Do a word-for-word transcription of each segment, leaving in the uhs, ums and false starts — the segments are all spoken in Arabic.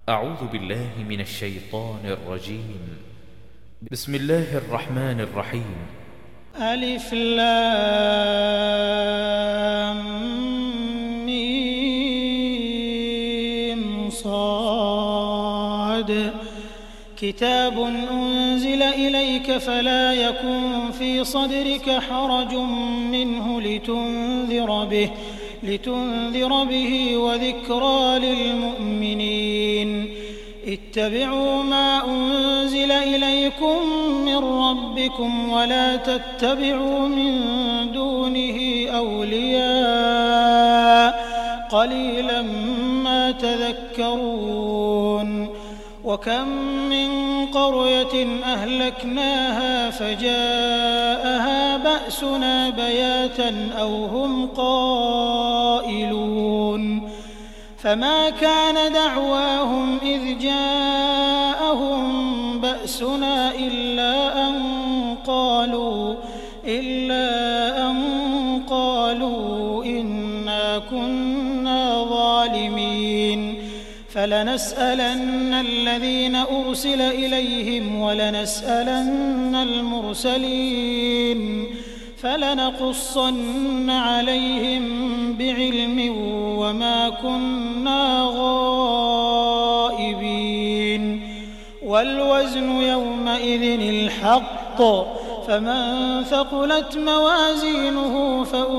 أعوذ بالله من الشيطان الرجيم. بسم الله الرحمن الرحيم. ألف لام ميم صاد كتاب أنزل إليك فلا يكن في صدرك حرج منه لتنذر به لتنذر به وذكرى للمؤمنين. اتبعوا ما أنزل إليكم من ربكم ولا تتبعوا من دونه أولياء قليلا ما تذكرون. وكم من قرية أهلكناها فجاءها بأسنا بياتا أو هم قائلون فما كان دعواهم إذ جاءهم بأسنا إلا أن قالوا إلا أن قالوا إنا كنا ظالمين. فلنسألن الذين أرسل إليهم ولنسألن المرسلين فلنقصن عليهم بعلم وما كنا غائبين. والوزن يومئذ الحق فمن ثقلت موازينه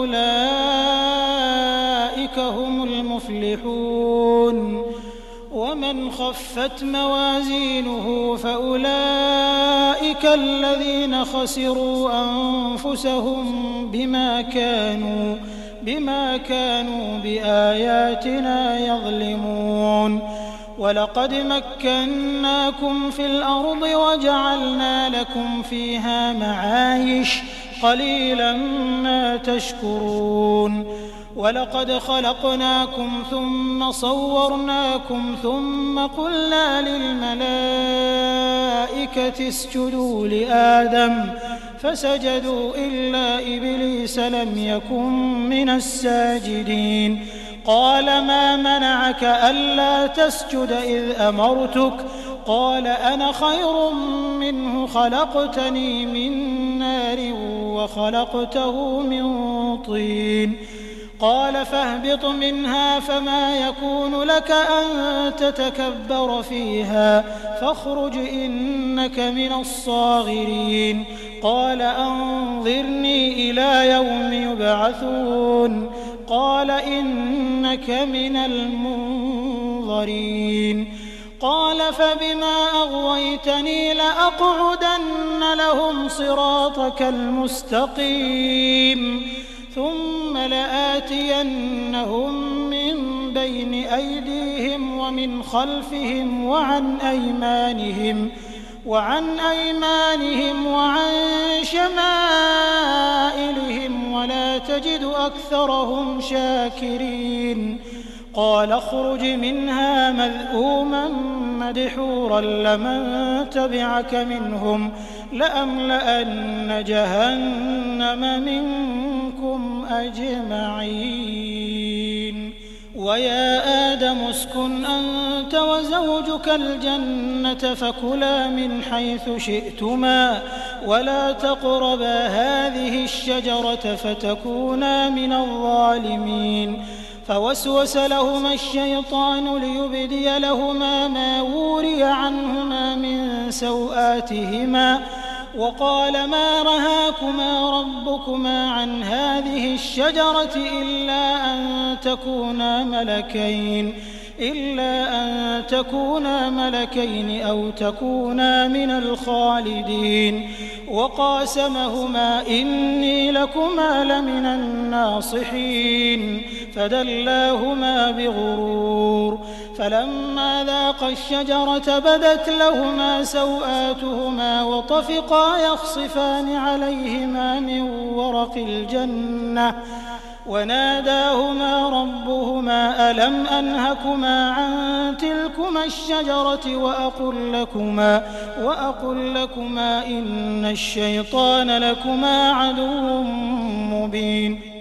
فأولئك هم المفلحون ومن خفت موازينه فأولئك الذين خسروا أنفسهم بما كانوا بما كانوا بآياتنا يظلمون. ولقد مكناكم في الأرض وجعلنا لكم فيها معايش قليلا ما تشكرون. ولقد خلقناكم ثم صورناكم ثم قلنا للملائكة اسجدوا لآدم فسجدوا إلا إبليس لم يكن من الساجدين. قال ما منعك ألا تسجد إذ أمرتك قال أنا خير منه خلقتني من نار وخلقته من طين. قال فاهبط منها فما يكون لك أن تتكبر فيها فاخرج إنك من الصاغرين. قال أنظرني إلى يوم يبعثون قال إنك من المنظرين. قال فبما أغويتني لأقعدن لهم صراطك المستقيم ثم لآتينهم من بين أيديهم ومن خلفهم وعن أيمانهم وعن أيمانهم وعن شمائلهم ولا تجد أكثرهم شاكرين. قال اخرج منها مذءوما مدحورا لمن تبعك منهم لأملأن جهنم منكم أجمعين. ويا آدم اسكن أنت وزوجك الجنة فكلا من حيث شئتما ولا تقربا هذه الشجرة فتكونا من الظالمين. فوسوس لهما الشيطان ليبدي لهما ما وري عنهما من سوآتهما وقال ما رهاكما ربكما عن هذه الشجرة إلا أن تكونا ملكين إلا أن تكونا ملكين أو تكونا من الخالدين. وقاسمهما إني لكما لمن الناصحين فدلاهما بغرور. فلما ذاقا الشجرة بدت لهما سوآتهما وطفقا يخصفان عليهما من ورق الجنة وناداهما ربهما ألم أنهكما عن تلكما الشجرة وأقل لكما, وأقل لكما إن الشيطان لكما عدو مبين.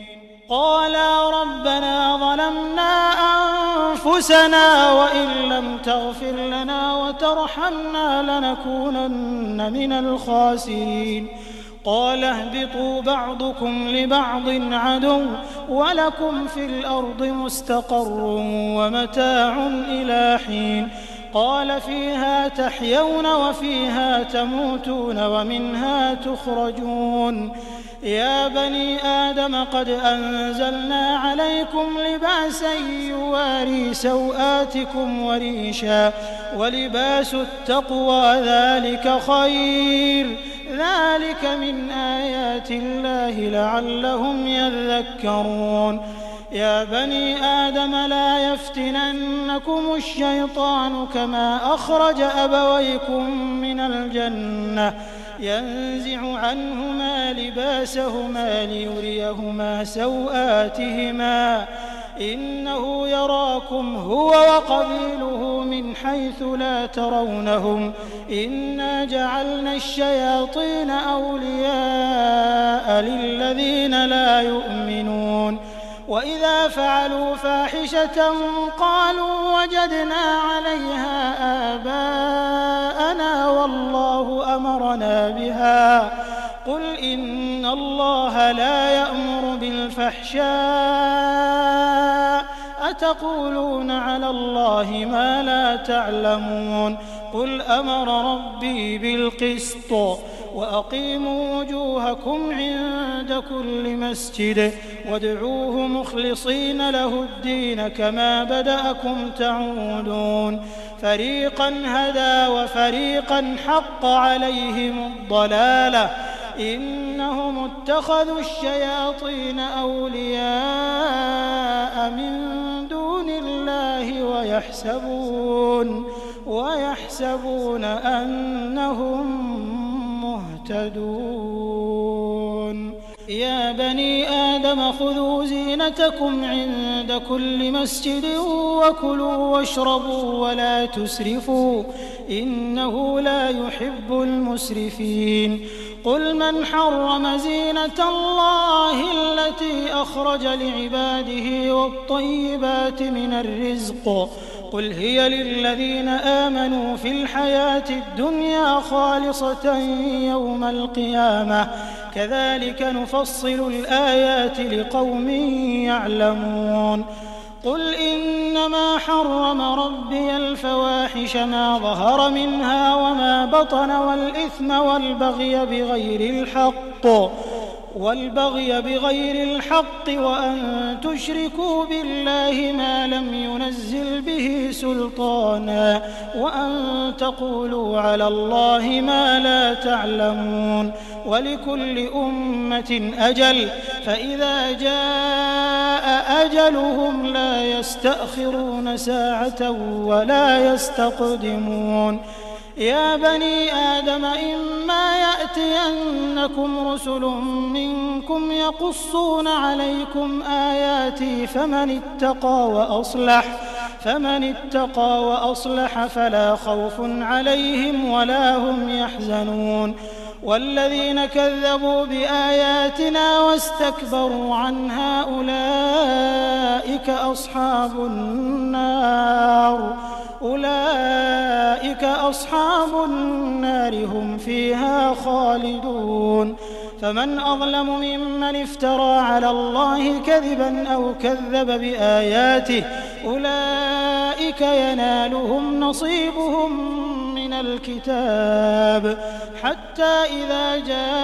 قالا ربنا ظلمنا أنفسنا وإن لم تغفر لنا وترحمنا لنكونن من الخاسرين قال اهبطوا بعضكم لبعض عدو ولكم في الأرض مستقر ومتاع إلى حين قال فيها تحيون وفيها تموتون ومنها تخرجون يا بني آدم قد أنزلنا عليكم لباسا يواري سوآتكم وريشا ولباس التقوى ذلك خير ذلك من آيات الله لعلهم يذكرون يا بني آدم لا يفتننكم الشيطان كما أخرج أبويكم من الجنة ينزع عنهما لباسهما ليريهما سوآتهما إنه يراكم هو وقبيله من حيث لا ترونهم إنا جعلنا الشياطين أولياء للذين لا يؤمنون وإذا فعلوا فاحشة قالوا وجدنا عليها آباءنا والله أمرنا بها قل إن الله لا يأمر بالفحشاء أتقولون على الله ما لا تعلمون قل أمر ربي بالقسط وأقيموا وجوهكم عند كل مسجد وادعوه مخلصين له الدين كما بدأكم تعودون فريقا هدى وفريقا حق عليهم الضلالة إنهم اتخذوا الشياطين أولياء من دون الله ويحسبون ويحسبون أنهم مهتدون يا بني آدم خذوا زينتكم عند كل مسجد وكلوا واشربوا ولا تسرفوا إنه لا يحب المسرفين قل من حرم زينة الله التي أخرج لعباده والطيبات من الرزق قل هي للذين آمنوا في الحياة الدنيا خالصة يوم القيامة كذلك نفصل الآيات لقوم يعلمون قل إنما حرم ربي الفواحش ما ظهر منها وما بطن والإثم والبغي بغير الحق والبغي بغير الحق وأن تشركوا بالله ما لم ينزل به سلطانا وأن تقولوا على الله ما لا تعلمون ولكل أمة أجل فإذا جاء أجلهم لا يستأخرون ساعة ولا يستقدمون يا بني آدم إما يأتينكم رسل منكم يقصون عليكم آياتي فمن اتقى وأصلح فمن اتقى وأصلح فلا خوف عليهم ولا هم يحزنون والذين كذبوا بآياتنا واستكبروا عنها أولئك أصحاب النار أولئك أصحاب النار هم فيها خالدون فمن أظلم ممن افترى على الله كذبا أو كذب بآياته أولئك ينالهم نصيبهم من الكتاب حتى إذا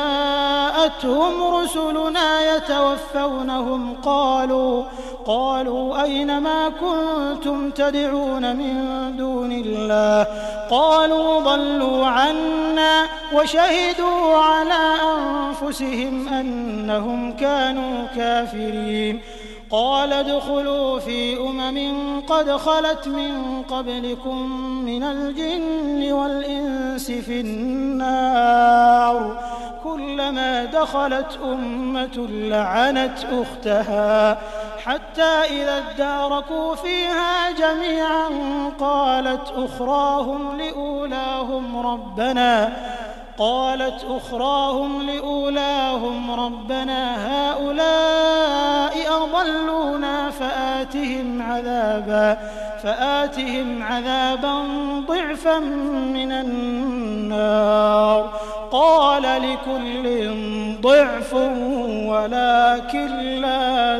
جاءتهم رسلنا يتوفونهم قالوا قالوا أين ما كنتم تدعون من دون الله قالوا ضلوا عنا وشهدوا على أنفسهم أنهم كانوا كافرين قال ادخلوا في أمم قد خلت من قبلكم من الجن والإنس في النار كلما دخلت أمة لعنت أختها حتى إذا اداركوا فيها جميعا قالت أخراهم لأولاهم ربنا قالت أخراهم لأولاهم ربنا هؤلاء أضلونا فآتهم عذابا فآتهم عذابا ضعفا من النار قال لكل ضعف ولكن لا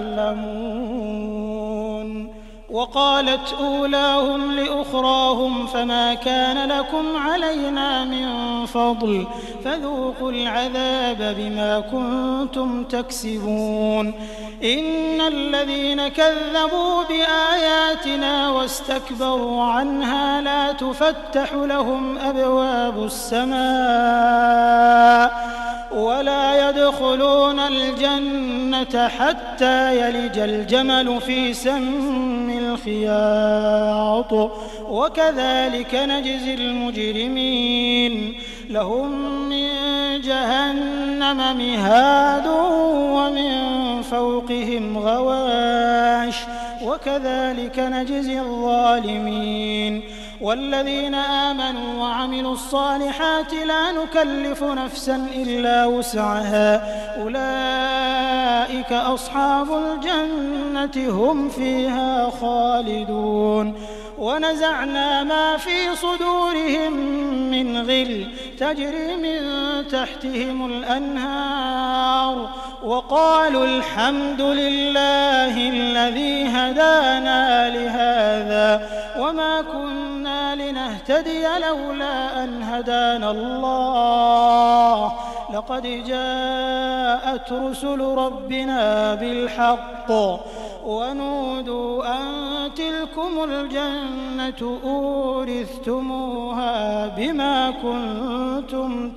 تعلمون. وقالت أولاهم لأخراهم فما كان لكم علينا من فضل فذوقوا العذاب بما كنتم تكسبون. إن الذين كذبوا بآياتنا واستكبروا عنها لا تفتح لهم أبواب السماء ولا يدخلون الجنة حتى يلج الجمل في سم الخياط وكذلك نجزي المجرمين. لهم من جهنم مهاد ومن فوقهم غواش وكذلك نجزي الظالمين. والذين آمنوا وعملوا الصالحات لا نكلف نفسا إلا وسعها أولئك أصحاب الجنة هم فيها خالدون. ونزعنا ما في صدورهم من غل تجري من تحتهم الأنهار وقالوا الحمد لله الذي هدانا لهذا وما كنا لنهتدي لولا أن هدانا الله لقد جاءت رسل ربنا بالحق ونودوا أن تلكم الجنة أورثتموها بما كنتم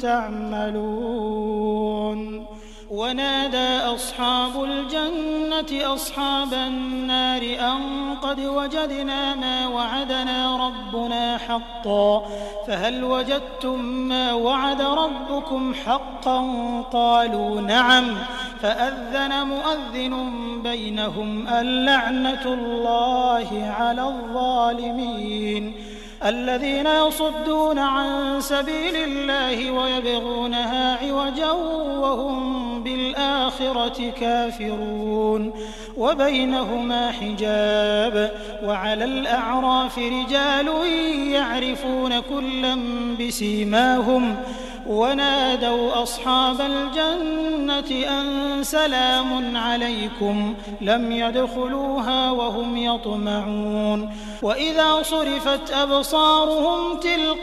تعملون. ونادى أصحاب الجنة أصحاب النار أن قد وجدنا ما وعدنا ربنا حقا فهل وجدتم ما وعد ربكم حقا قالوا نعم فأذن مؤذن بينهم اللعنة الله على الظالمين. الذين يصدون عن سبيل الله ويبغونها عوجا وهم بالآخرة كافرون. وبينهما حجاب وعلى الأعراف رجال يعرفون كلا بسيماهم ونادوا أصحاب الجنة أن سلام عليكم لم يدخلوها وهم يطمعون. وإذا صرفت أبصارهم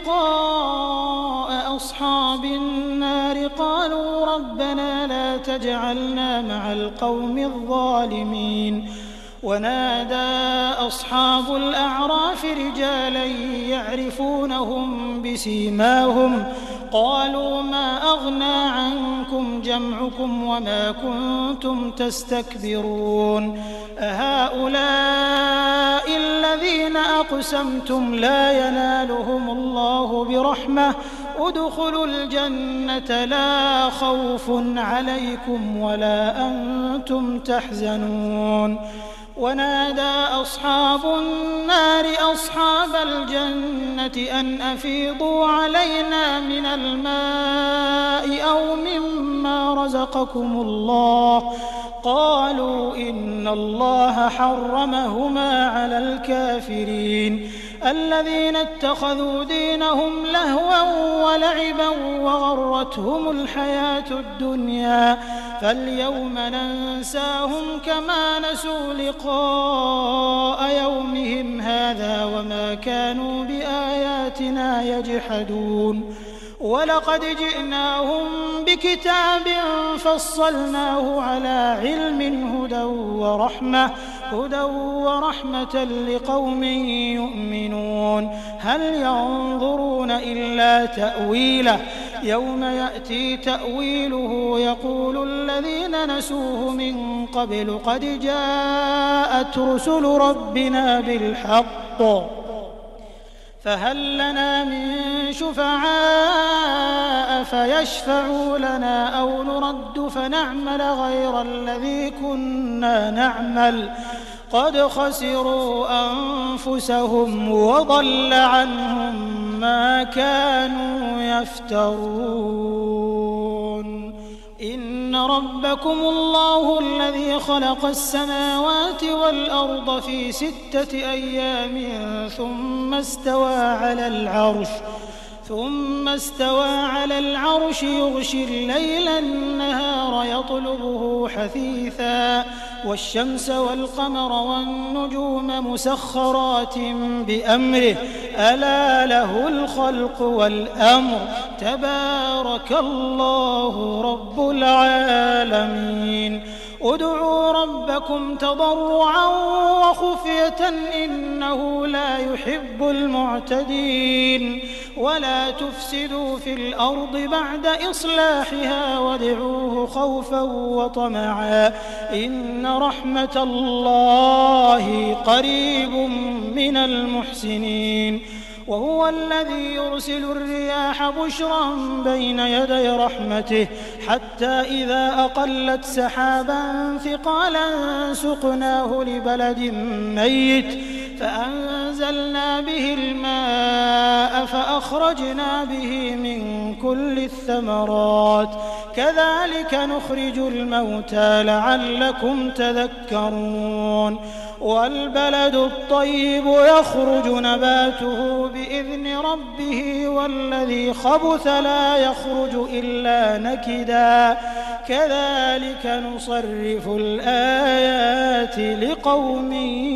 تلقاء أصحاب النار قالوا ربنا لا تجعلنا مع القوم الظالمين. ونادى أصحاب الأعراف رجالا يعرفونهم بسيماهم قالوا ما أغنى عنكم جمعكم وما كنتم تستكبرون أهؤلاء الذين أقسمتم لا ينالهم الله برحمة ادخلوا الجنة لا خوف عليكم ولا أنتم تحزنون. ونادى أصحاب النار أصحاب الجنة أن أفيضوا علينا من الماء أو مما رزقكم الله قالوا إن الله حرمهما على الكافرين. الذين اتخذوا دينهم لهوا ولعبا وغرتهم الحياة الدنيا فاليوم ننساهم كما نسوا لقاء يومهم هذا وما كانوا بآياتنا يجحدون. ولقد جئناهم بكتاب فصلناه على علم هدى ورحمة هدى ورحمة لقوم يؤمنون. هل ينظرون إلا تأويله يوم يأتي تأويله يقول الذين نسوه من قبل قد جاءت رسل ربنا بالحق فهل لنا من شفعاء فيشفعوا لنا أو نرد فنعمل غير الذي كنا نعمل قد خسروا أنفسهم وضل عنهم ما كانوا يفترون إن ربكم الله الذي خلق السماوات والأرض في ستة أيام ثم استوى على العرش ثم استوى على العرش يغشي الليل النهار يطلبه حثيثا والشمس والقمر والنجوم مسخرات بأمره ألا له الخلق والأمر تبارك الله رب العالمين ادعوا ربكم تضرعا وخفية إنه لا يحب المعتدين ولا تفسدوا في الأرض بعد إصلاحها وادعوه خوفا وطمعا إن رحمة الله قريب من المحسنين وهو الذي يرسل الرياح بشرا بين يدي رحمته حتى إذا أقلت سحابا ثقالا سقناه لبلد ميت فأنزلنا به الماء فأخرجنا به من كل الثمرات كذلك نخرج الموتى لعلكم تذكرون والبلد الطيب يخرج نباته بإذن ربه والذي خبث لا يخرج إلا نكدا كذلك نصرف الآيات لقوم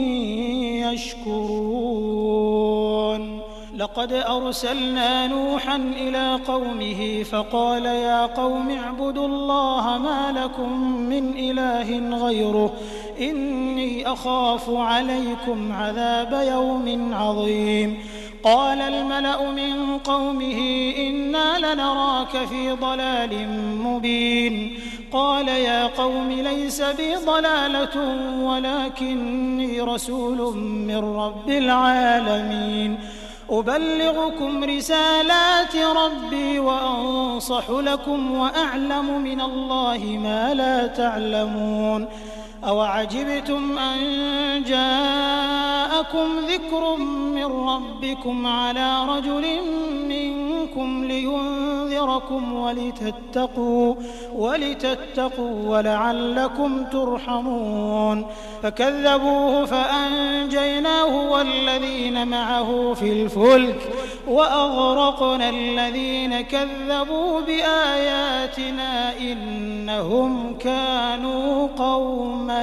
يشكرون لقد أرسلنا نوحا إلى قومه فقال يا قوم اعبدوا الله ما لكم من إله غيره إني أخاف عليكم عذاب يوم عظيم قال الملأ من قومه إنا لنراك في ضلال مبين قال يا قوم ليس بي ضلالة ولكني رسول من رب العالمين أبلغكم رسالات ربي وأنصح لكم وأعلم من الله ما لا تعلمون أوعجبتم أن جاءكم ذكر من ربكم على رجل منكم لينذركم ولتتقوا ولتتقوا ولعلكم ترحمون فكذبوه فأنجيناه والذين معه في الفلك وأغرقنا الذين كذبوا بآياتنا إنهم كانوا قوما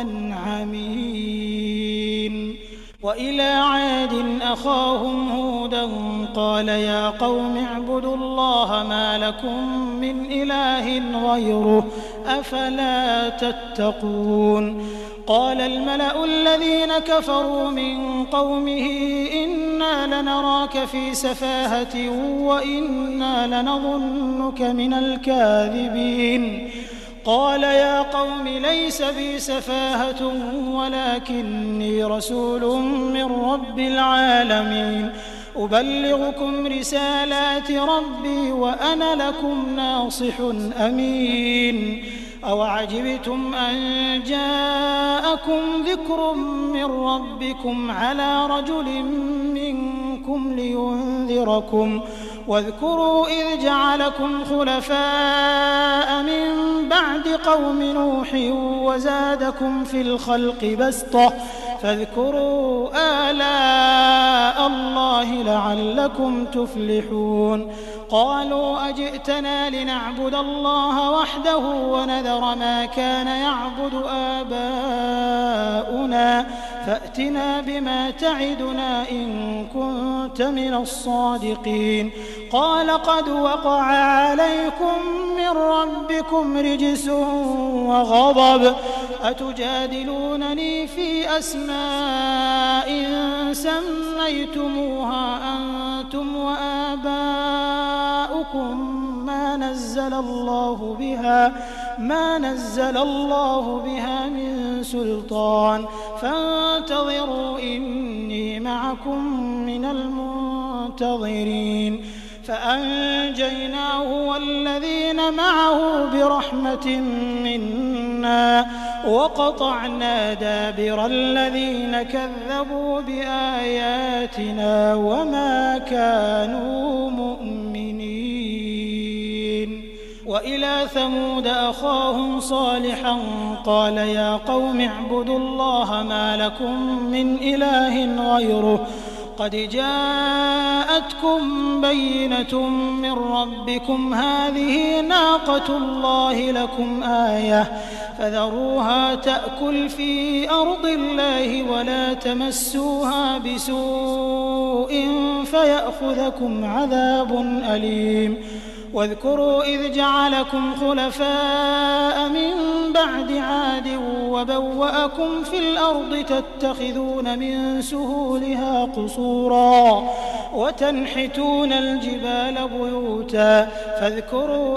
عمين وإلى عاد أخاهم هودا قال يا قوم اعبدوا الله ما لكم من إله غيره أفلا تتقون قال الملأ الذين كفروا من قومه إنا لنراك في سفاهة وإنا لنظنك من الكاذبين قال يا قوم ليس بي سفاهة ولكني رسول من رب العالمين أبلغكم رسالات ربي وأنا لكم ناصح أمين أوعجبتم أن جاءكم ذكر من ربكم على رجل منكم لينذركم واذكروا إذ جعلكم خلفاء من بعد قوم نوح وزادكم في الخلق بسطة فاذكروا آلاء الله لعلكم تفلحون قالوا أجئتنا لنعبد الله وحده ونذر ما كان يعبد آباؤنا فأتنا بما تعدنا إن كنت من الصادقين قال قد وقع عليكم من ربكم رجس وغضب أتجادلونني في أسماء سميتموها أنتم وآباؤكم ما نزل الله بها ما نزل الله بها من سلطان فانتظروا إني معكم من المنتظرين فأنجيناه والذين معه برحمة منا وقطعنا دابر الذين كذبوا بآياتنا وما كانوا مؤمنين. وإلى ثمود أخاهم صالحا قال يا قوم اعبدوا الله ما لكم من إله غيره قد جاءتكم بينة من ربكم هذه ناقة الله لكم آية فذروها تأكل في أرض الله ولا تمسوها بسوء فيأخذكم عذاب أليم واذكروا إذ جعلكم خلفاء من بعد عاد وبوأكم في الأرض تتخذون من سهولها قصورا وتنحتون الجبال بيوتا فاذكروا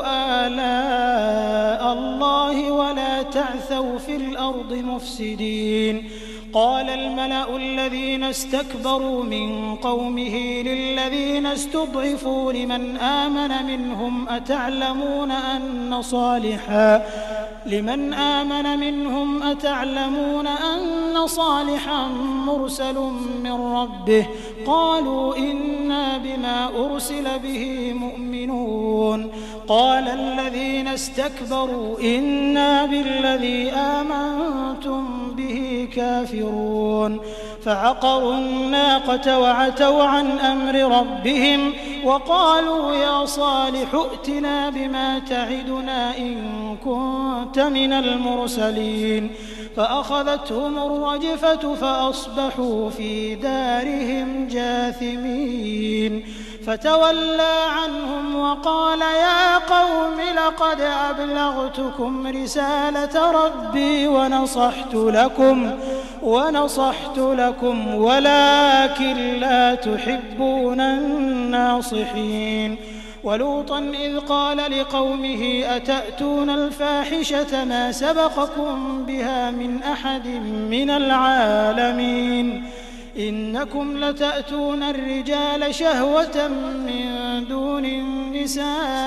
آلاء الله ولا تعثوا في الأرض مفسدين قال الملأ الذين استكبروا من قومه للذين استضعفوا لمن آمن منهم أتعلمون أن صالحا لمن آمن منهم أتعلمون أن صالحا مرسل من ربه قالوا إنا بما أرسل به مؤمنون قال الذين استكبروا إنا بالذي آمنتم به كافرون فعقروا الناقة وعتوا عن أمر ربهم وقالوا يا صالح ائتنا بما تعدنا إن كنت من المرسلين فأخذتهم الرجفة فأصبحوا في دارهم جاثمين فتولى عنهم وقال يا قوم لقد أبلغتكم رسالة ربي ونصحت لكم ونصحت لكم ولكن لا تحبون الناصحين ولوطا إذ قال لقومه أتأتون الفاحشة ما سبقكم بها من أحد من العالمين إنكم لتأتون الرجال شهوة من دون النساء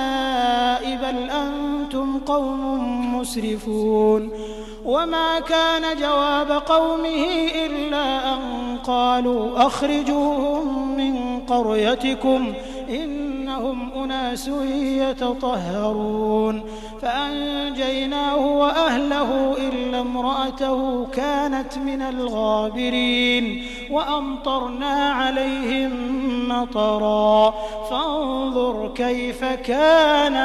بل أنتم قوم مسرفون وما كان جواب قومه إلا أن قالوا أخرجوهم من قريتكم إنهم أناس يتطهرون فأنجيناه وأهله إلا امرأته كانت من الغابرين وأمطرنا عليهم مطرا فانظر كيف كان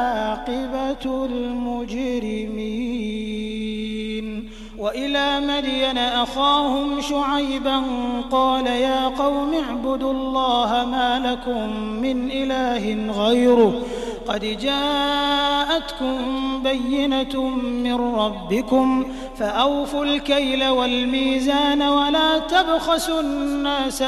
عاقبة المجرمين وإلى مدين أخاهم شعيبا قال يا قوم اعبدوا الله ما لكم من إله غيره قد جاءتكم بينة من ربكم فأوفوا الكيل والميزان ولا تبخسوا الناس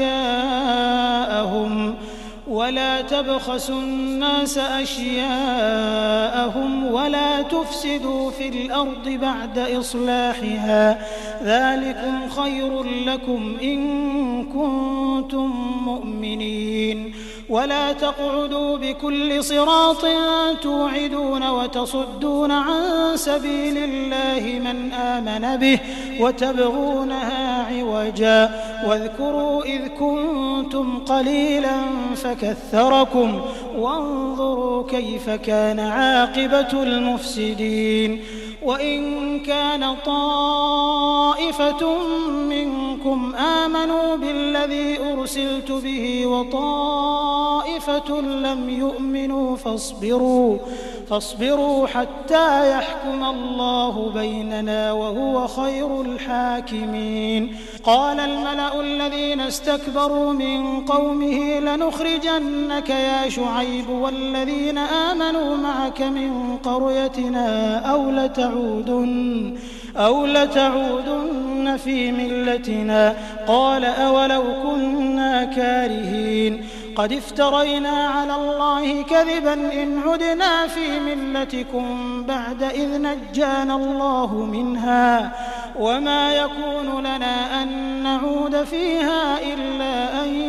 أشياءهم ولا تبخسوا الناس أشياءهم ولا تفسدوا في الأرض بعد إصلاحها ذلكم خير لكم إن كنتم مؤمنين ولا تقعدوا بكل صراط توعدون وتصدون عن سبيل الله من آمن به وتبغونها عوجا واذكروا إذ كنتم قليلا فكثركم وانظروا كيف كان عاقبة المفسدين وإن كان طائفة منكم آمنوا بالذي أرسلت به وطائفة لم يؤمنوا فاصبروا فاصبروا حتى يحكم الله بيننا وهو خير الحاكمين قال الملأ الذين استكبروا من قومه لنخرجنك يا شعيب والذين آمنوا معك من قريتنا أو لتعودن أو لتعودن في ملتنا قال أولو كنا كارهين قد افترينا على الله كذبا إن عدنا في ملتكم بعد إذ نجانا الله منها وما يكون لنا أن نعود فيها إلا أن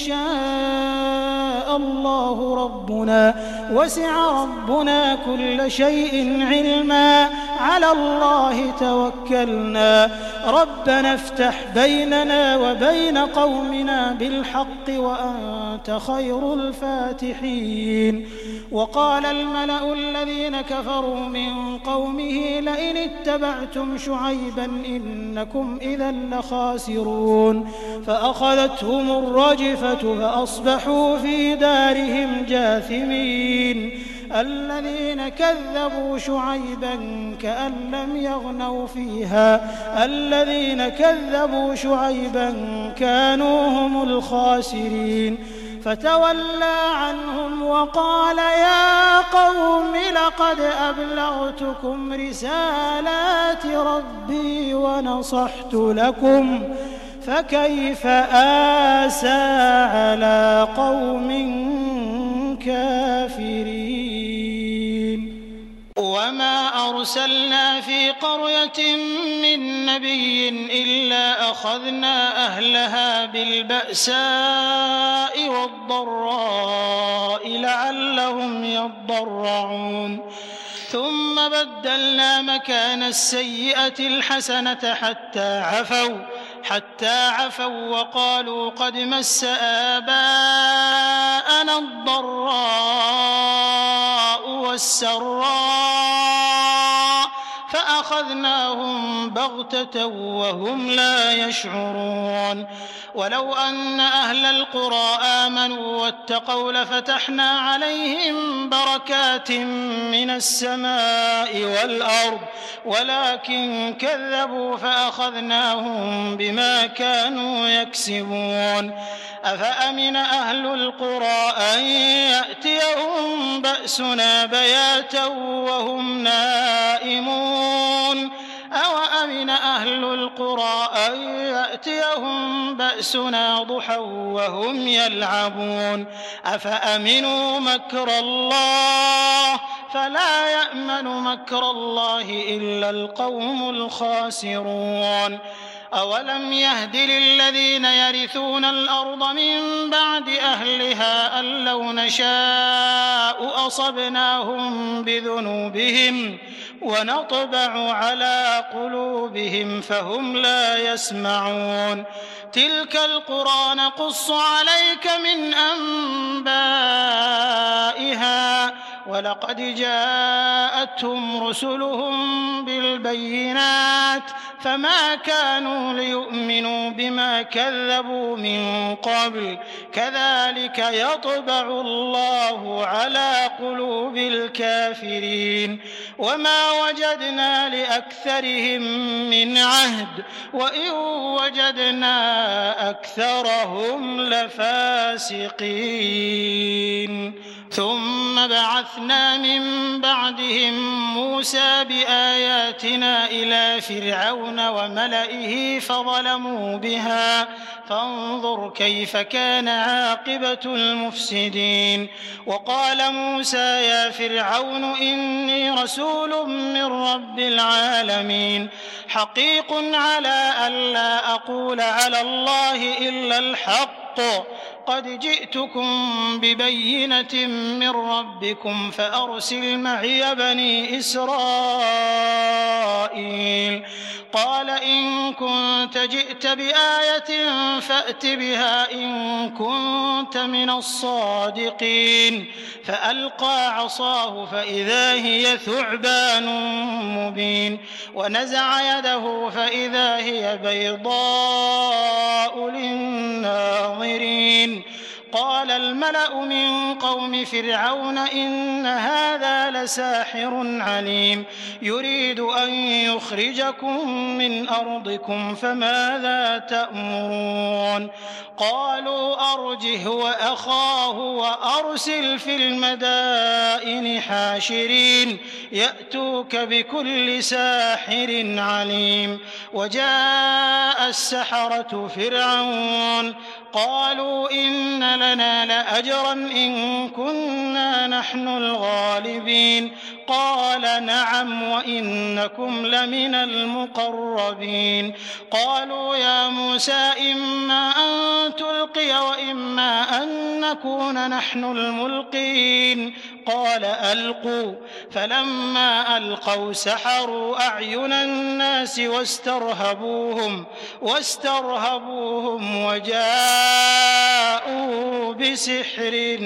يشاء الله ربنا وسع ربنا كل شيء علما على الله توكلنا ربنا افتح بيننا وبين قومنا بالحق وأنت خير الفاتحين. وقال الملأ الذين كفروا من قومه لئن اتبعتم شعيبا إنكم إذا لخاسرون فأخذتهم الرجفة فأصبحوا في دارهم جاثمين. الذين كذبوا شعيبا كأن لم يغنوا فيها الذين كذبوا شعيبا كانوا هم الخاسرين. فتولى عنهم وقال يا قوم لقد أبلغتكم رسالات ربي ونصحت لكم فكيف آسى على قوم كافرين. وما أرسلنا في قرية من نبي إلا أخذنا أهلها بالبأساء والضراء لعلهم يضرعون ثم بدلنا مكان السيئة الحسنة حتى عفوا حتى عفوا وقالوا قد مس آباءنا الضراء والسراء فأخذناهم بغتة وهم لا يشعرون. ولو أن أهل القرى آمنوا واتقوا لفتحنا عليهم بركات من السماء والأرض ولكن كذبوا فأخذناهم بما كانوا يكسبون. أفأمن أهل القرى أن يأتيهم بأسنا بياتا وهم نائمون أوأمن أهل القرى أن يأتيهم بأسنا ضحى وهم يلعبون أفأمنوا مكر الله فلا يأمن مكر الله إلا القوم الخاسرون. أولم يهد للذين يرثون الأرض من بعد أهلها أن لو نشاء أصبناهم بذنوبهم ونطبع على قلوبهم فهم لا يسمعون. تلك القرى نقص عليك من أنبائها ولقد جاءتهم رسلهم بالبينات فما كانوا ليؤمنوا بما كذبوا من قبل كذلك يطبع الله على قلوب الكافرين. وما وجدنا لأكثرهم من عهد وإن وجدنا أكثرهم لفاسقين. ثم بعثنا من بعدهم موسى بآياتنا إلى فرعون وملئه فظلموا بها فانظر كيف كان عاقبة المفسدين. وقال موسى يا فرعون إني رسول من رب العالمين حقيق على ألا أقول على الله إلا الحق قد جئتكم ببينة من ربكم فأرسل معي بني إسرائيل. قال إن كنت جئت بآية فأت بها إن كنت من الصادقين. فألقى عصاه فإذا هي ثعبان مبين ونزع يده فإذا هي بيضاء للناظرين. قال الملأ من قوم فرعون إن هذا لساحر عليم يريد أن يخرجكم من أرضكم فماذا تأمرون. قالوا أرجه وأخاه وأرسل في المدائن حاشرين يأتوك بكل ساحر عليم. وجاء السحرة فرعون قالوا إن لنا لأجرا إن كنا نحن الغالبين. قال نعم وإنكم لمن المقربين. قالوا يا موسى إما أن تلقي وإما أن نكون نحن الملقين قال ألقوا فلما ألقوا سحروا أعين الناس واسترهبوهم واسترهبوهم وجاءوا بسحر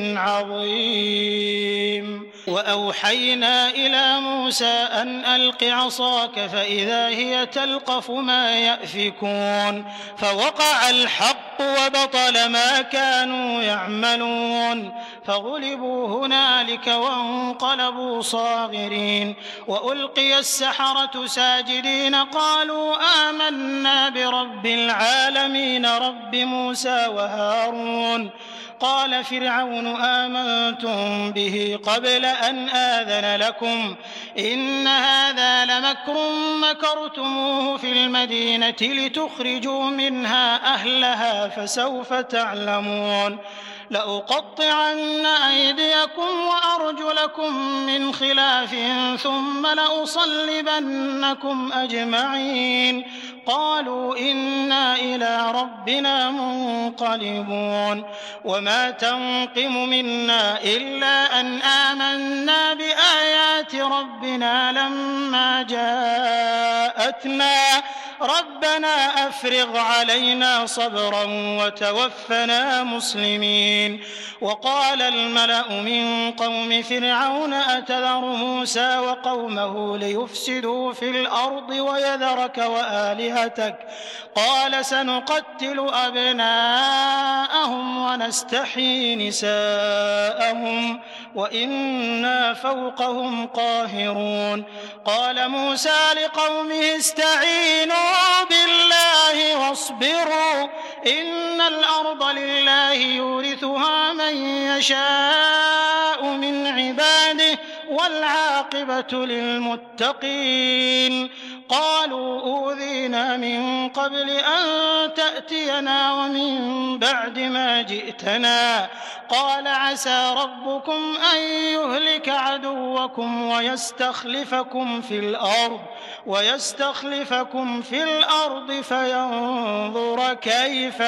عظيم وأوحينا إلى موسى أن ألق عصاك فإذا هي تلقف ما يأفكون فوقع الحق وبطل ما كانوا يعملون فغلبوا هنالك وانقلبوا صاغرين وألقي السحرة ساجدين قالوا آمنا برب العالمين رب موسى وهارون قال فرعون آمنتم به قبل أن آذن لكم إن هذا لمكر مكرتموه في المدينة لتخرجوا منها أهلها فسوف تعلمون لأقطعن أيديكم وأرجلكم من خلاف ثم لأصلبنكم أجمعين قالوا إنا إلى ربنا منقلبون وما تنقم منا إلا أن آمنا بآيات ربنا لما جاءتنا ربنا أفرغ علينا صبرا وتوفنا مسلمين وقال الملأ من قوم فرعون أتذر موسى وقومه ليفسدوا في الأرض ويذرك وآلهتك قال سنقتل أبناءهم ونستحيي نساءهم وإنا فوقهم قاهرون قال موسى لقومه استعينوا بالله واصبروا إن الأرض لله يورثها من يشاء من عباده والعاقبة للمتقين قالوا أوذينا من قبل أن تأتينا ومن بعد ما جئتنا قال عسى ربكم أن يهلك عدوكم ويستخلفكم في الأرض ويستخلفكم في الأرض فينظر كيف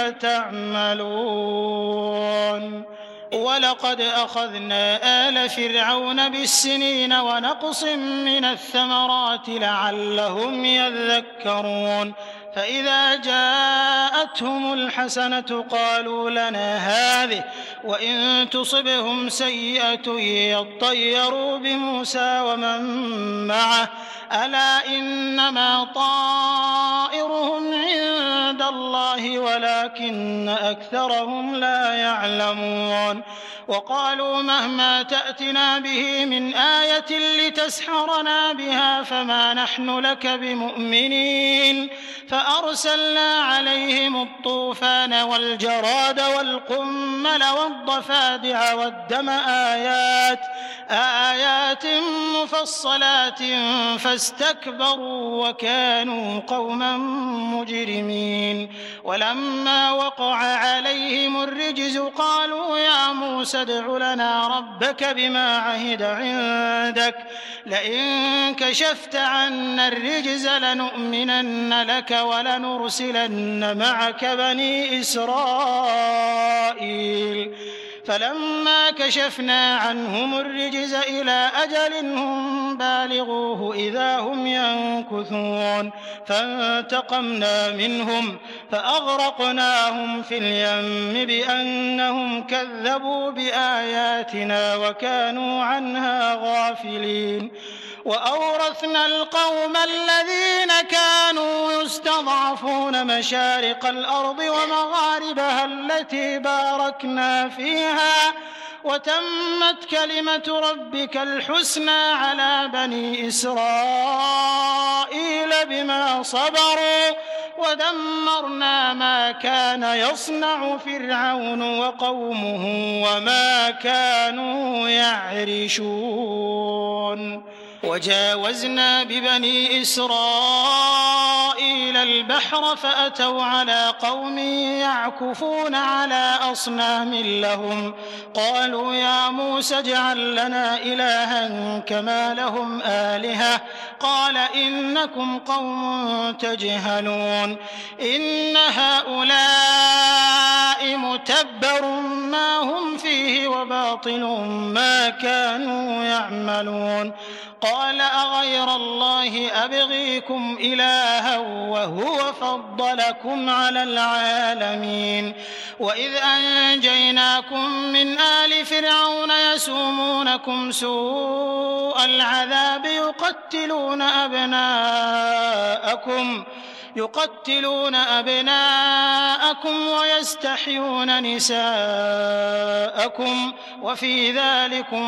تعملون ولقد أخذنا آل فرعون بالسنين ونقص من الثمرات لعلهم يذكرون فإذا جاءتهم الحسنة قالوا لنا هذه وإن تصبهم سيئة يطيروا بموسى ومن معه ألا إنما طائرهم عند الله ولكن أكثرهم لا يعلمون وقالوا مهما تأتنا به من آية لتسحرنا بها فما نحن لك بمؤمنين فأرسلنا عليهم الطوفان والجراد والقمل والضفادع والدم آيات آيات مفصلات فاستكبروا وكانوا قوما مجرمين ولما وقع عليهم الرجز قالوا يا موسى ادع لنا ربك بما عهد عندك لئن كشفت عنا الرجز لنؤمنن لك ولنرسلن معك بني إسرائيل فلما كشفنا عنهم الرجز إلى أجل هم بالغوه إذا هم ينكثون فانتقمنا منهم فأغرقناهم في اليم بأنهم كذبوا بآياتنا وكانوا عنها غافلين وأورثنا القوم الذين كانوا يستضعفون مشارق الأرض ومغاربها التي باركنا فيها وتمت كلمة ربك الحسنى على بني إسرائيل بما صبروا ودمرنا ما كان يصنع فرعون وقومه وما كانوا يعرشون. وجاوزنا ببني إسرائيل البحر فأتوا على قوم يعكفون على أصنام لهم قالوا يا موسى اجعل لنا إلها كما لهم آلهة قال إنكم قوم تجهلون إن هؤلاء متبر ما هم فيه وباطل ما كانوا يعملون قال أغير الله أبغيكم إلها وهو فضلكم على العالمين وإذ أنجيناكم من آل فرعون يسومونكم سوء العذاب يقتلون أبناءكم يقتلون أبناءكم ويستحيون نساءكم وفي ذلكم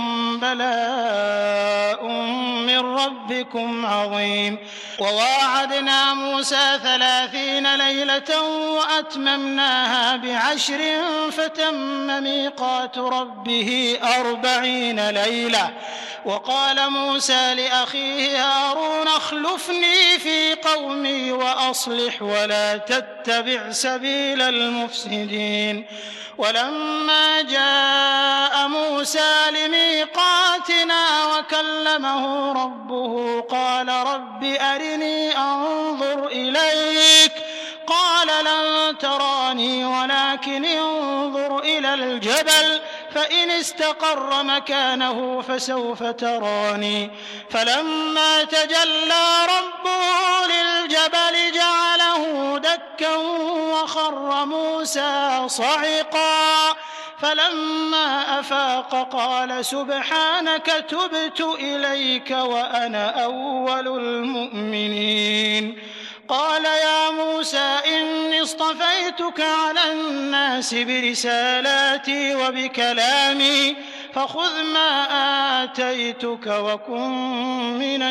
بلاء من ربكم عظيم وواعدنا موسى ثلاثين ليلة وأتممناها بعشر فتم ميقات ربه أربعين ليلة وقال موسى لأخيه هارون اخلفني في قومي وأصلح ولا تتبع سبيل المفسدين ولما جاء موسى لميقاتنا وكلمه ربه قال رب أرني أنظر إليك قال لن تراني ولكن انظر إلى الجبل فإن استقر مكانه فسوف تراني فلما تجلى ربه للجبل جعله دكا وخر موسى صعقا فلما أفاق قال سبحانك تبت إليك وأنا أول المؤمنين قال يا موسى إني اصطفيتك على الناس برسالاتي وبكلامي فخذ ما آتيتك وكن من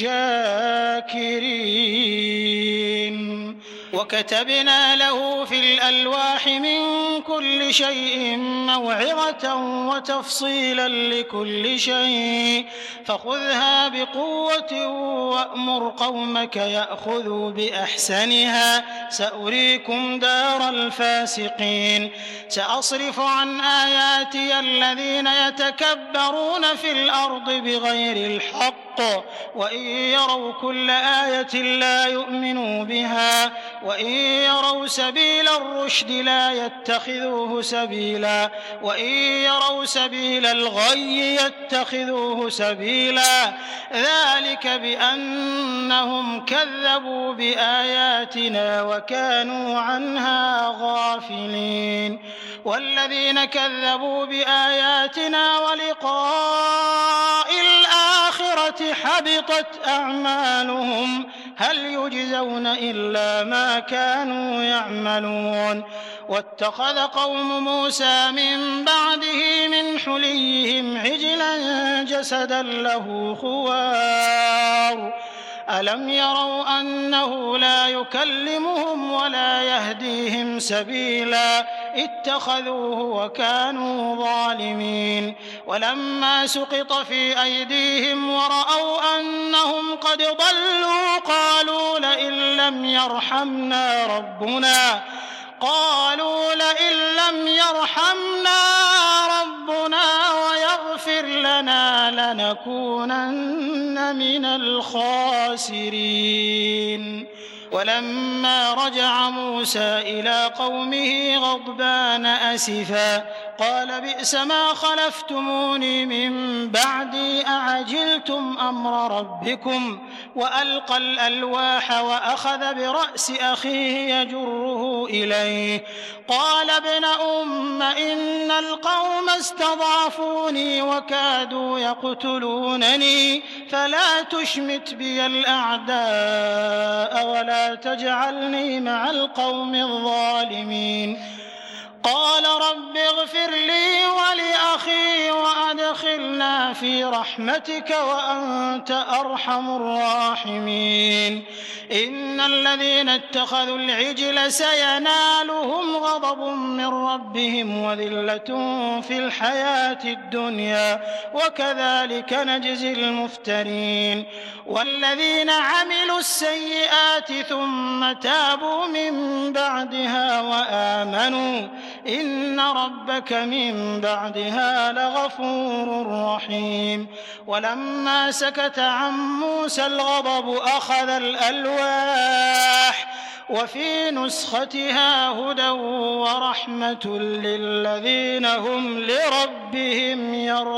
الشاكرين وكتبنا له في الألواح من كل شيء موعظة وتفصيلا لكل شيء فخذها بقوة وأمر قومك يأخذوا بأحسنها سأريكم دار الفاسقين سأصرف عن آياتي الذين يتكبرون في الأرض بغير الحق وإن يروا كل آية لا يؤمنوا بها وإن يروا سبيل الرشد لا يتخذوه سبيلا وإن يروا سبيل الغي يتخذوه سبيلا ذلك بأنهم كذبوا بآياتنا وكانوا عنها غافلين والذين كذبوا بآياتنا ولقاء الآخرة حبطت أعمالهم هل يجزون إلا ما كانوا يعملون واتخذ قوم موسى من بعده من حليهم عجلا جسدا له خوار ألم يروا أنه لا يكلمهم ولا يهديهم سبيلا اتخذوه وكانوا ظالمين ولما سقط في أيديهم ورأوا أنهم قد ضلوا قالوا لئن لم يرحمنا ربنا قالوا لئن لم يرحمنا ربنا ويغفر لنا لنكونن من الخاسرين ولما رجع موسى إلى قومه غضبان أسفا قال بئس ما خلفتموني من بعدي أعجلتم أمر ربكم وألقى الألواح وأخذ برأس أخيه يجره إليه قال ابن أم إن القوم استضعفوني وكادوا يقتلونني فلا تشمت بي الأعداء ولا تجعلني مع القوم الظالمين قال رب اغفر لي ولأخي وأدخلني وأدخلنا في رحمتك وأنت أرحم الراحمين إن الذين اتخذوا العجل سينالهم غضب من ربهم وذلة في الحياة الدنيا وكذلك نجزي المفترين والذين عملوا السيئات ثم تابوا من بعدها وآمنوا إن ربك من بعدها لغفور رحيم ولما سكت عن موسى الغضب أخذ الألواح وفي نسختها هدى ورحمة للذين هم لربهم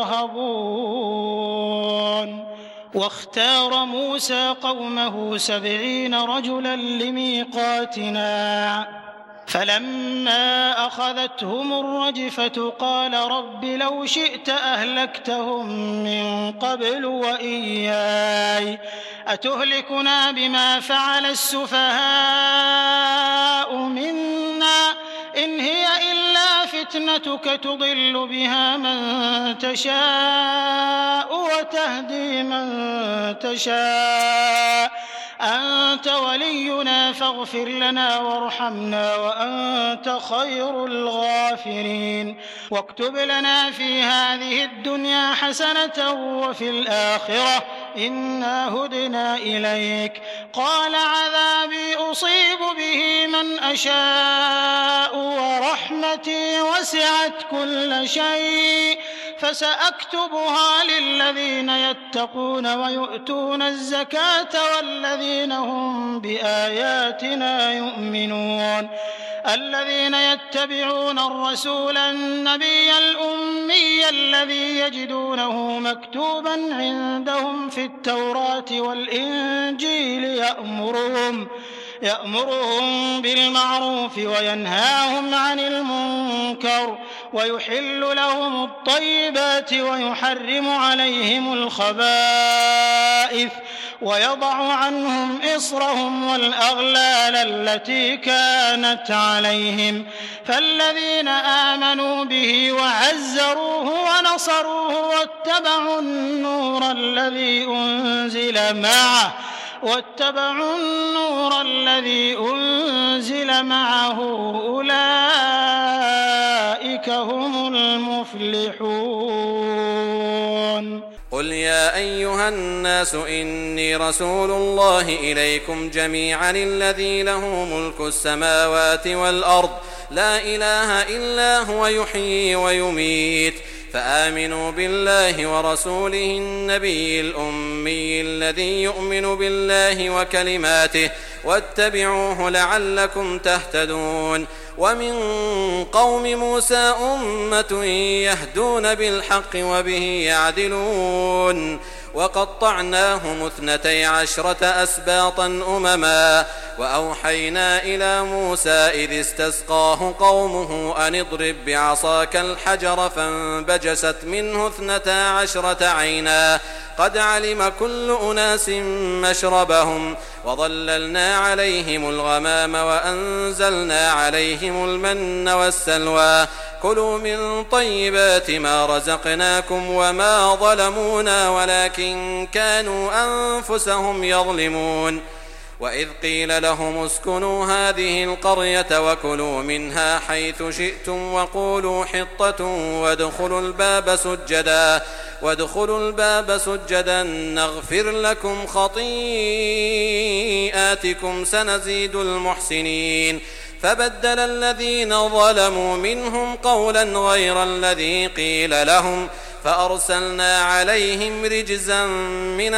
يرهبون واختار موسى قومه سبعين رجلا لميقاتنا فلما أخذتهم الرجفة قال رب لو شئت أهلكتهم من قبل وإياي أتهلكنا بما فعل السفهاء منا إن هي إلا فتنتك تضل بها من تشاء وتهدي من تشاء أنت ولينا فاغفر لنا وارحمنا وأنت خير الغافرين واكتب لنا في هذه الدنيا حسنة وفي الآخرة إنا هدنا إليك قال عذابي أصيب به من أشاء ورحمتي وسعت كل شيء فسأكتبها للذين يتقون ويؤتون الزكاة والذين هم بآياتنا يؤمنون الذين يتبعون الرسول النبي الأمي الذي يجدونه مكتوبا عندهم في التوراة والإنجيل يأمرهم يأمرهم بالمعروف وينهاهم عن المنكر ويحل لهم الطيبات ويحرم عليهم الخبائث ويضع عنهم إصرهم والأغلال التي كانت عليهم فالذين آمنوا به وعزروه ونصروه واتبعوا النور الذي أنزل معه واتبعوا النور الذي أنزل معه أولئك هم المفلحون قل يا أيها الناس إني رسول الله إليكم جميعا الذي له ملك السماوات والأرض لا إله إلا هو يحيي ويميت فآمنوا بالله ورسوله النبي الأمي الذي يؤمن بالله وكلماته واتبعوه لعلكم تهتدون ومن قوم موسى أمة يهدون بالحق وبه يعدلون وقطعناهم اثنتي عشرة أسباطا أمما وأوحينا إلى موسى إذ استسقاه قومه أن اضرب بعصاك الحجر فانبجست منه اثنتا عشرة عينا قد علم كل أناس مشربهم وظللنا عليهم الغمام وأنزلنا عليهم المن والسلوى كلوا من طيبات ما رزقناكم وما ظلمونا ولكن كانوا أنفسهم يظلمون وإذ قيل لهم اسكنوا هذه القرية وكلوا منها حيث شئتم وقولوا حطة وادخلوا الباب سجدا وادخلوا الباب سجدا نغفر لكم خطيئاتكم سنزيد المحسنين فبدل الذين ظلموا منهم قولا غير الذي قيل لهم فأرسلنا عليهم رجزا من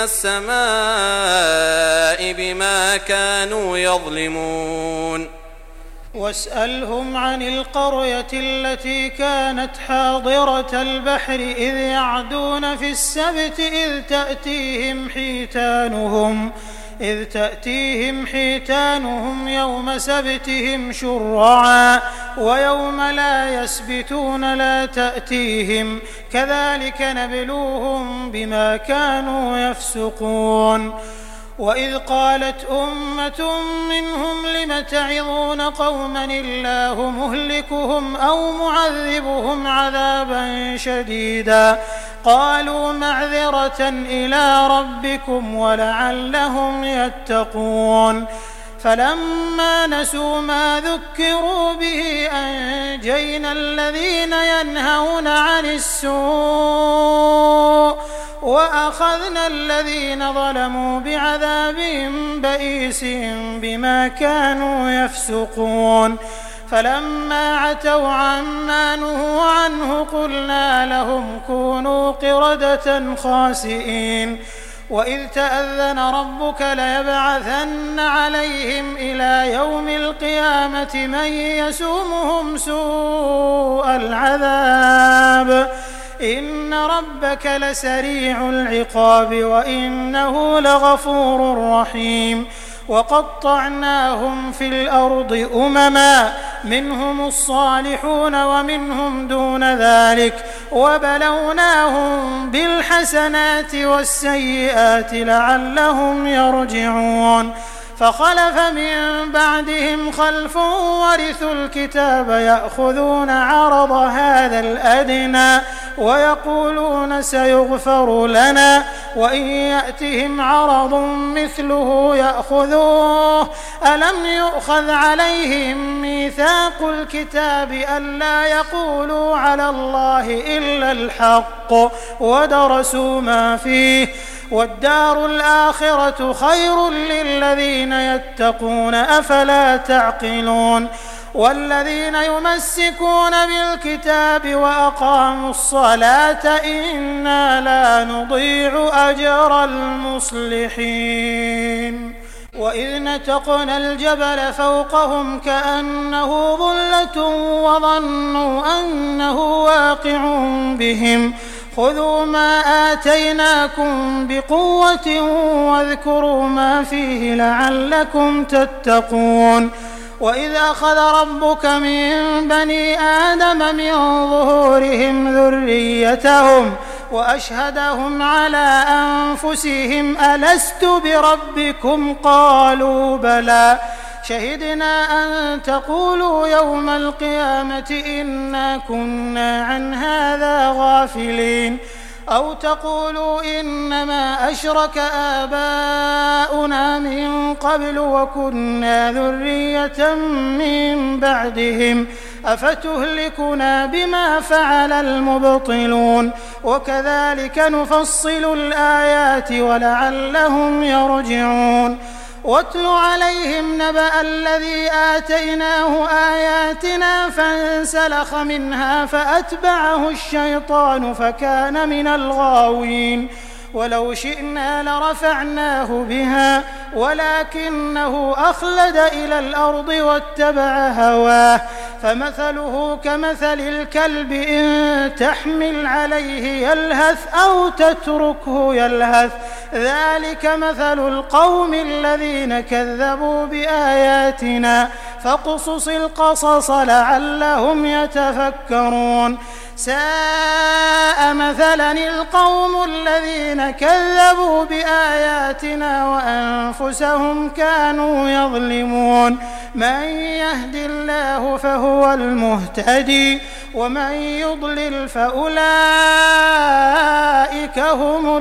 السماء بما كانوا يظلمون واسألهم عن القرية التي كانت حاضرة البحر إذ يعدون في السبت إذ تأتيهم حيتانهم إذ تأتيهم حيتانهم يوم سبتهم شرعا ويوم لا يسبتون لا تأتيهم كذلك نبلوهم بما كانوا يفسقون وإذ قالت أمة منهم لم تعظون قوما الله مهلكهم أو معذبهم عذابا شديدا قالوا معذرة إلى ربكم ولعلهم يتقون فلما نسوا ما ذكروا به أنجينا الذين ينهون عن السوء وأخذنا الذين ظلموا بعذاب بئيس بما كانوا يفسقون فلما عتوا عما نهوا عنه قلنا لهم كونوا قردة خاسئين وإذ تأذن ربك ليبعثن عليهم إلى يوم القيامة من يسومهم سوء العذاب إن ربك لسريع العقاب وإنه لغفور رحيم وقطعناهم في الأرض أمما منهم الصالحون ومنهم دون ذلك وبلوناهم بالحسنات والسيئات لعلهم يرجعون فخلف من بعدهم خلف ورثوا الكتاب يأخذون عرض هذا الأدنى ويقولون سيغفر لنا وإن يأتهم عرض مثله يأخذوه ألم يؤخذ عليهم ميثاق الكتاب ألا يقولوا على الله إلا الحق ودرسوا ما فيه والدار الآخرة خير للذين يتقون أفلا تعقلون والذين يمسكون بالكتاب وأقاموا الصلاة إنا لا نضيع أجر المصلحين وإذ نتقنا الجبل فوقهم كأنه ظلة وظنوا أنه واقع بهم خذوا ما آتيناكم بقوة واذكروا ما فيه لعلكم تتقون وإذ أخذ ربك من بني آدم من ظهورهم ذريتهم وأشهدهم على أنفسهم ألست بربكم قالوا بلى شهدنا أن تقولوا يوم القيامة إنا كنا عن هذا غافلين أو تقولوا إنما أشرك آباؤنا من قبل وكنا ذرية من بعدهم أفتهلكنا بما فعل المبطلون وكذلك نفصل الآيات ولعلهم يرجعون واتل عليهم نبأ الذي آتيناه آياتنا فانسلخ منها فأتبعه الشيطان فكان من الغاوين ولو شئنا لرفعناه بها ولكنه أخلد إلى الأرض واتبع هواه فمثله كمثل الكلب إن تحمل عليه يلهث أو تتركه يلهث ذلك مثل القوم الذين كذبوا بآياتنا فاقصص القصص لعلهم يتفكرون ساء مثلا القوم الذين كذبوا بآياتنا وأنفسهم كانوا يظلمون من يهد الله فهو المهتدي ومن يضلل فأولئك هم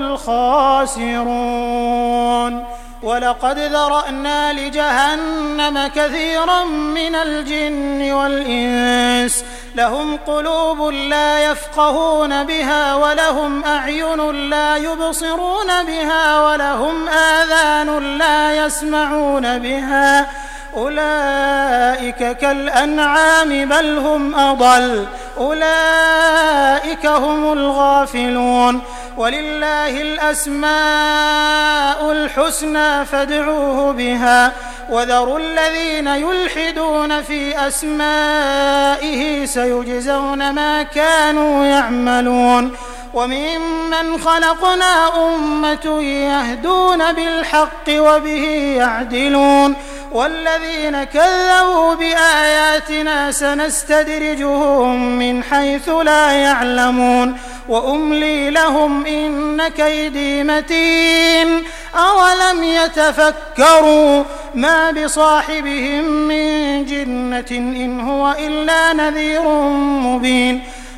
الخاسرون ولقد ذرأنا لجهنم كثيرا من الجن والإنس لهم قلوب لا يفقهون بها ولهم أعين لا يبصرون بها ولهم آذان لا يسمعون بها أولئك كالأنعام بل هم أضل أولئك هم الغافلون ولله الأسماء الحسنى فادعوه بها وذروا الذين يلحدون في أسمائه سيجزون ما كانوا يعملون وممن خلقنا أمة يهدون بالحق وبه يعدلون والذين كذبوا بآياتنا سنستدرجهم من حيث لا يعلمون وأملي لهم إن كيدي متين أولم يتفكروا ما بصاحبهم من جنة إن هو إلا نذير مبين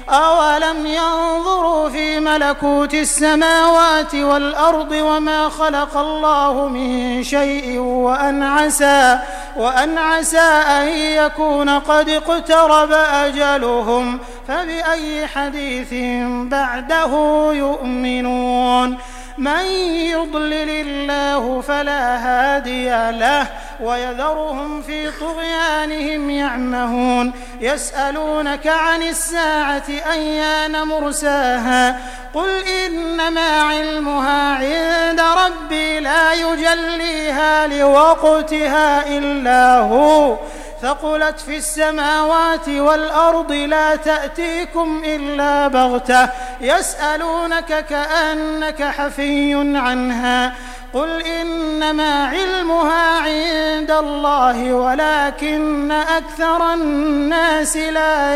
أولم ينظروا في ملكوت السماوات والأرض وما خلق الله من شيء وأن عسى, وأن عسى أن يكون قد اقترب أجلهم فبأي حديث بعده يؤمنون من يضلل الله فلا هادي له ويذرهم في طغيانهم يعمهون يسألونك عن الساعة أيان مرساها قل إنما علمها عند ربي لا يجليها لوقتها إلا هو ثقلت في السماوات والأرض لا تأتيكم إلا بغتة يسألونك كأنك حفي عنها قل إنما علمها عند الله ولكن أكثر الناس لا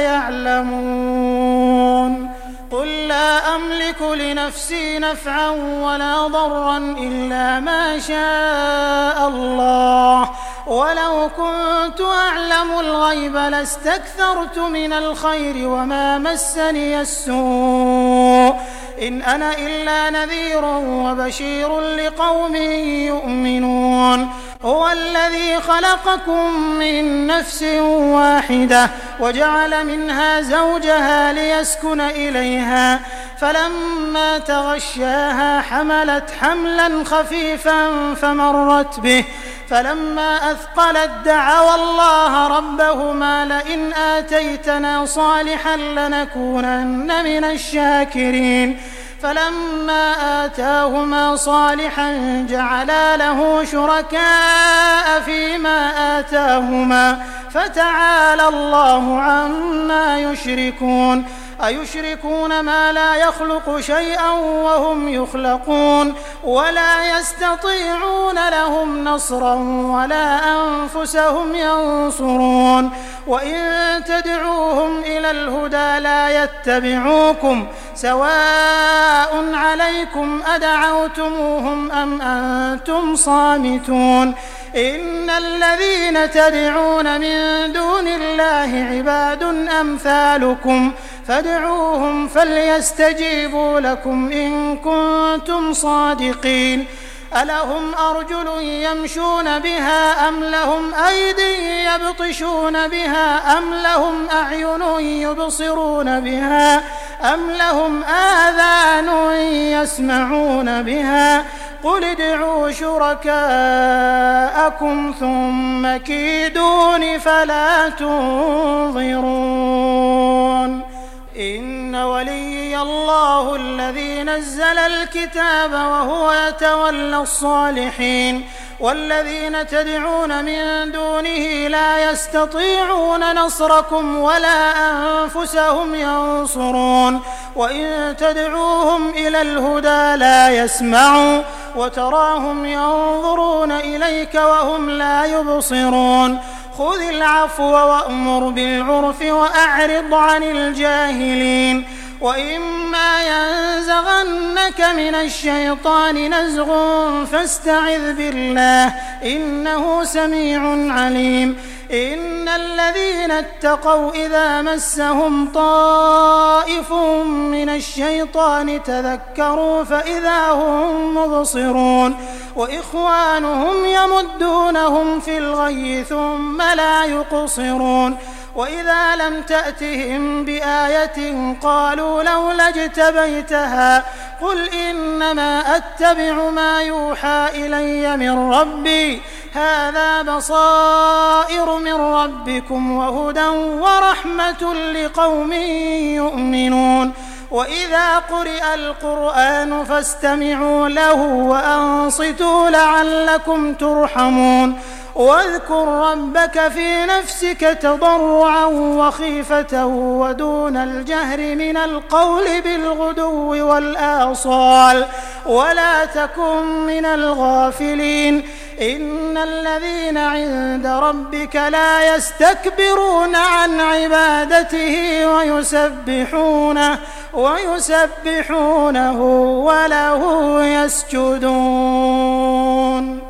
يعلمون قل لا أملك لنفسي نفعا ولا ضرا إلا ما شاء الله ولو كنت أعلم الغيب لاستكثرت من الخير وما مسني السوء إن أنا إلا نذير وبشير لقوم يؤمنون هو الذي خلقكم من نفس واحدة وجعل منها زوجها ليسكن إليها فلما تغشاها حملت حملا خفيفا فمرت به فلما أثقلت دعوا الله ربهما لئن آتيتنا صالحا لنكونن من الشاكرين فلما آتاهما صالحا جعلا له شركاء فيما آتاهما فتعالى الله عما يشركون أيشركون ما لا يخلق شيئا وهم يخلقون ولا يستطيعون لهم نصرا ولا أنفسهم ينصرون وإن تدعوهم إلى الهدى لا يتبعوكم سواء عليكم أدعوتموهم أم أنتم صامتون إن الذين تدعون من دون الله عباد أمثالكم فادعوهم فليستجيبوا لكم إن كنتم صادقين ألهم أرجل يمشون بها أم لهم أيدي يبطشون بها أم لهم أعين يبصرون بها أم لهم آذان يسمعون بها قل ادعوا شركاءكم ثم كيدون فلا تنظرون إن وليي الله الذي نزل الكتاب وهو يتولى الصالحين والذين تدعون من دونه لا يستطيعون نصركم ولا أنفسهم ينصرون وإن تدعوهم إلى الهدى لا يسمعوا وتراهم ينظرون إليك وهم لا يبصرون خذ العفو وأمر بالعرف وأعرض عن الجاهلين وإما ينزغنك من الشيطان نزغ فاستعذ بالله إنه سميع عليم إن الذين اتقوا إذا مسهم طائف من الشيطان تذكروا فإذا هم مبصرون وإخوانهم يمدونهم في الغي ثم لا يقصرون وإذا لم تأتهم بآية قالوا لولا اجتبيتها قل إنما أتبع ما يوحى إلي من ربي هذا بصائر من ربكم وهدى ورحمة لقوم يؤمنون وإذا قرئ القرآن فاستمعوا له وأنصتوا لعلكم ترحمون واذكر ربك في نفسك تضرعا وخيفة ودون الجهر من القول بالغدو والآصال ولا تكن من الغافلين إن الذين عند ربك لا يستكبرون عن عبادته ويسبحونه ويسبحونه وله يسجدون